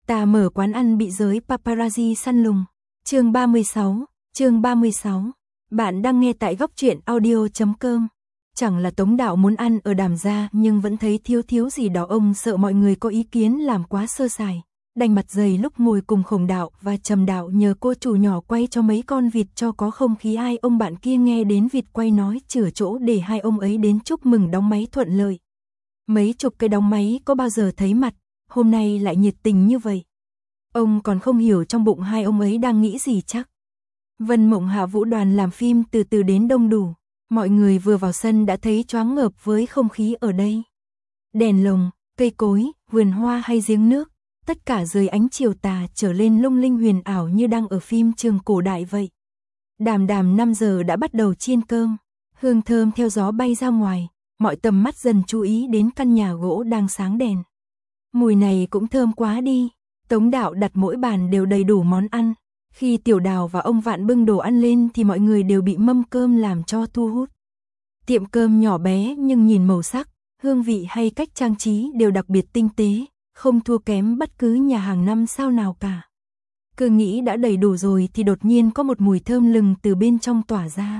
Ta mở quán ăn bị giới paparazzi săn lùng. Chương 36. Bạn đang nghe tại góc truyện audio.com. Chẳng là Tống Đạo muốn ăn ở Đàm gia nhưng vẫn thấy thiếu gì đó, ông sợ mọi người có ý kiến làm quá sơ sài. Đành mặt dày lúc ngồi cùng Khổng Đạo và Trầm Đạo nhờ cô chủ nhỏ quay cho mấy con vịt cho có không khí. Hai ông bạn kia nghe đến vịt quay nói chừa chỗ để hai ông ấy đến chúc mừng đóng máy thuận lợi. Mấy chục cái đóng máy có bao giờ thấy mặt, hôm nay lại nhiệt tình như vậy. Ông còn không hiểu trong bụng hai ông ấy đang nghĩ gì chắc. Vân Mộng Hạ Vũ đoàn làm phim từ từ đến đông đủ. Mọi người vừa vào sân đã thấy choáng ngợp với không khí ở đây. Đèn lồng, cây cối, vườn hoa hay giếng nước, tất cả dưới ánh chiều tà trở lên lung linh huyền ảo như đang ở phim trường cổ đại vậy. Đàm 5 giờ đã bắt đầu chiên cơm, hương thơm theo gió bay ra ngoài, mọi tầm mắt dần chú ý đến căn nhà gỗ đang sáng đèn. Mùi này cũng thơm quá đi. Tống Đạo đặt mỗi bàn đều đầy đủ món ăn. Khi Tiểu Đào và ông Vạn bưng đồ ăn lên thì mọi người đều bị mâm cơm làm cho thu hút. Tiệm cơm nhỏ bé nhưng nhìn màu sắc, hương vị hay cách trang trí đều đặc biệt tinh tế, không thua kém bất cứ nhà hàng 5 sao nào cả. Cứ nghĩ đã đầy đủ rồi thì đột nhiên có một mùi thơm lừng từ bên trong tỏa ra.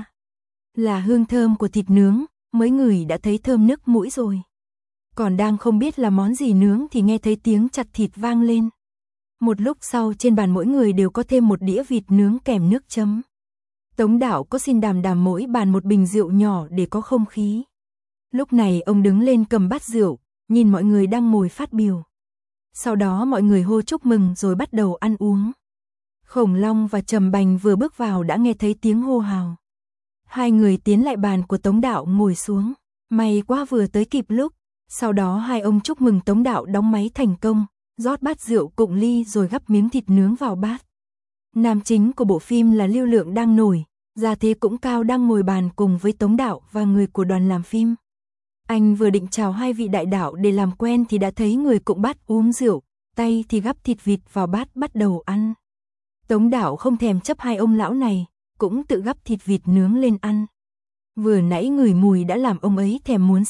Là hương thơm của thịt nướng, mấy người đã thấy thơm nức mũi rồi. Còn đang không biết là món gì nướng thì nghe thấy tiếng chặt thịt vang lên. Một lúc sau trên bàn mỗi người đều có thêm một đĩa vịt nướng kèm nước chấm. Tống Đạo có xin Đàm mỗi bàn một bình rượu nhỏ để có không khí. Lúc này ông đứng lên cầm bát rượu, nhìn mọi người đang ngồi phát biểu. Sau đó mọi người hô chúc mừng rồi bắt đầu ăn uống. Khổng Long và Trầm Bành vừa bước vào đã nghe thấy tiếng hô hào. Hai người tiến lại bàn của Tống Đạo ngồi xuống. May quá vừa tới kịp lúc. Sau đó hai ông chúc mừng Tống Đạo đóng máy thành công, rót bát rượu cụng ly rồi gắp miếng thịt nướng vào bát. Nam chính của bộ phim là Lưu Lượng đang nổi, gia thế cũng cao đang ngồi bàn cùng với Tống Đạo và người của đoàn làm phim. Anh vừa định chào hai vị đại đạo để làm quen thì đã thấy người cụng bát uống rượu, tay thì gắp thịt vịt vào bát bắt đầu ăn. Tống Đạo không thèm chấp hai ông lão này, cũng tự gắp thịt vịt nướng lên ăn. Vừa nãy ngửi mùi đã làm ông ấy thèm muốn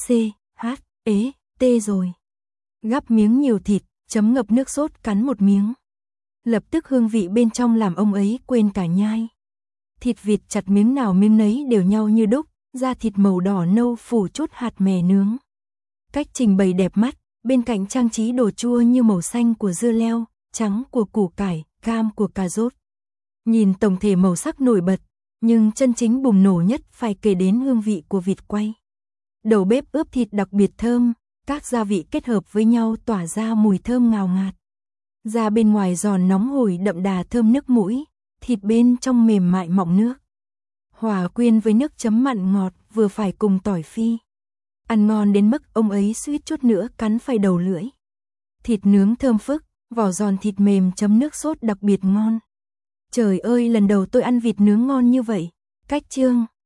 tê rồi. Gắp miếng nhiều thịt, chấm ngập nước sốt cắn một miếng. Lập tức hương vị bên trong làm ông ấy quên cả nhai. Thịt vịt chặt miếng nào miếng nấy đều nhau như đúc, da thịt màu đỏ nâu phủ chút hạt mè nướng. Cách trình bày đẹp mắt, bên cạnh trang trí đồ chua như màu xanh của dưa leo, trắng của củ cải, cam của cà rốt. Nhìn tổng thể màu sắc nổi bật, nhưng chân chính bùng nổ nhất phải kể đến hương vị của vịt quay. Đầu bếp ướp thịt đặc biệt thơm, các gia vị kết hợp với nhau tỏa ra mùi thơm ngào ngạt. Da bên ngoài giòn nóng hổi đậm đà thơm nước mũi, thịt bên trong mềm mại mọng nước. Hòa quyện với nước chấm mặn ngọt vừa phải cùng tỏi phi. Ăn ngon đến mức ông ấy suýt chút nữa cắn phải đầu lưỡi. Thịt nướng thơm phức, vỏ giòn thịt mềm chấm nước sốt đặc biệt ngon. Trời ơi, lần đầu tôi ăn vịt nướng ngon như vậy. Cách chương